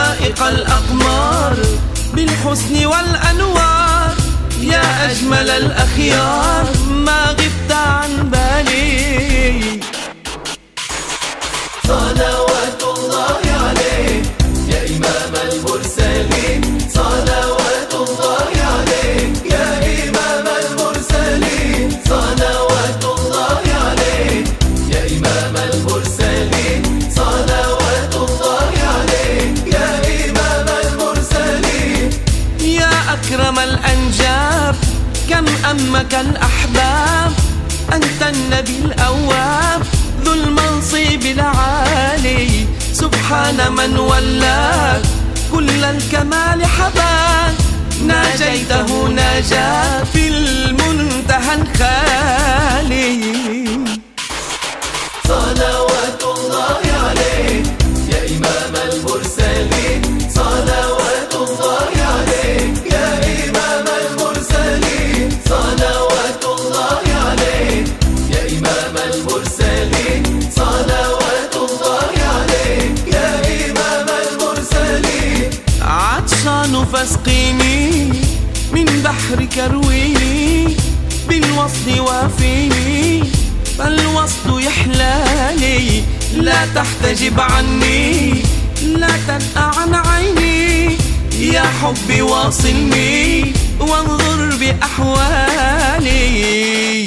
فائق الأقمار بالحسن والأنوار، يا أجمل الأخيار ما غبت عن بالي. صلوات الله عليك يا إمام المرسلين، صلوات الله عليك يا إمام المرسلين، صلوات الله عليك يا إمام المرسلين، صلوات الله عليك يا إمام المرسلين. يا أكرم الأنجاب كم أمك الأحباب، أنت النبي الأواب ذو المنصب العالي، سبحان من ولاك كل الكمال حباك، ناجيته ناجاة في المنتهى الخالي. صلوات الله عليك يا إمام المرسلين، صلوات الله عليك يا إمام المرسلين، صلوات الله عليك يا إمام المرسلين، صلوات الله عليك يا إمام المرسلين. عطشان فاسقيني من بحرك ارويني، بالوصل وافيني فالوصل يحلالي، لا تحتجب عني لا تنأى عن عيني، يا حبي واصلني وانظر بأحوالي.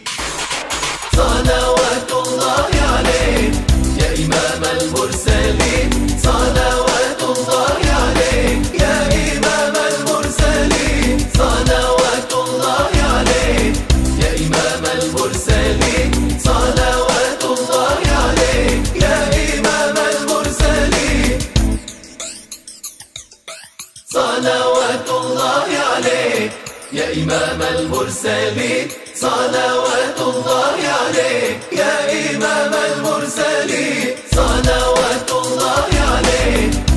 صلوات الله عليك يا إمام المرسلين، صلوات الله عليك يا إمام المرسلين، صلوات الله عليك يا إمام المرسلين، صلوات الله عليك يا إمام المرسلين. صلوات الله عليك يا إمام المرسلين، صلوات الله عليك يا إمام المرسلين، صلوات الله عليك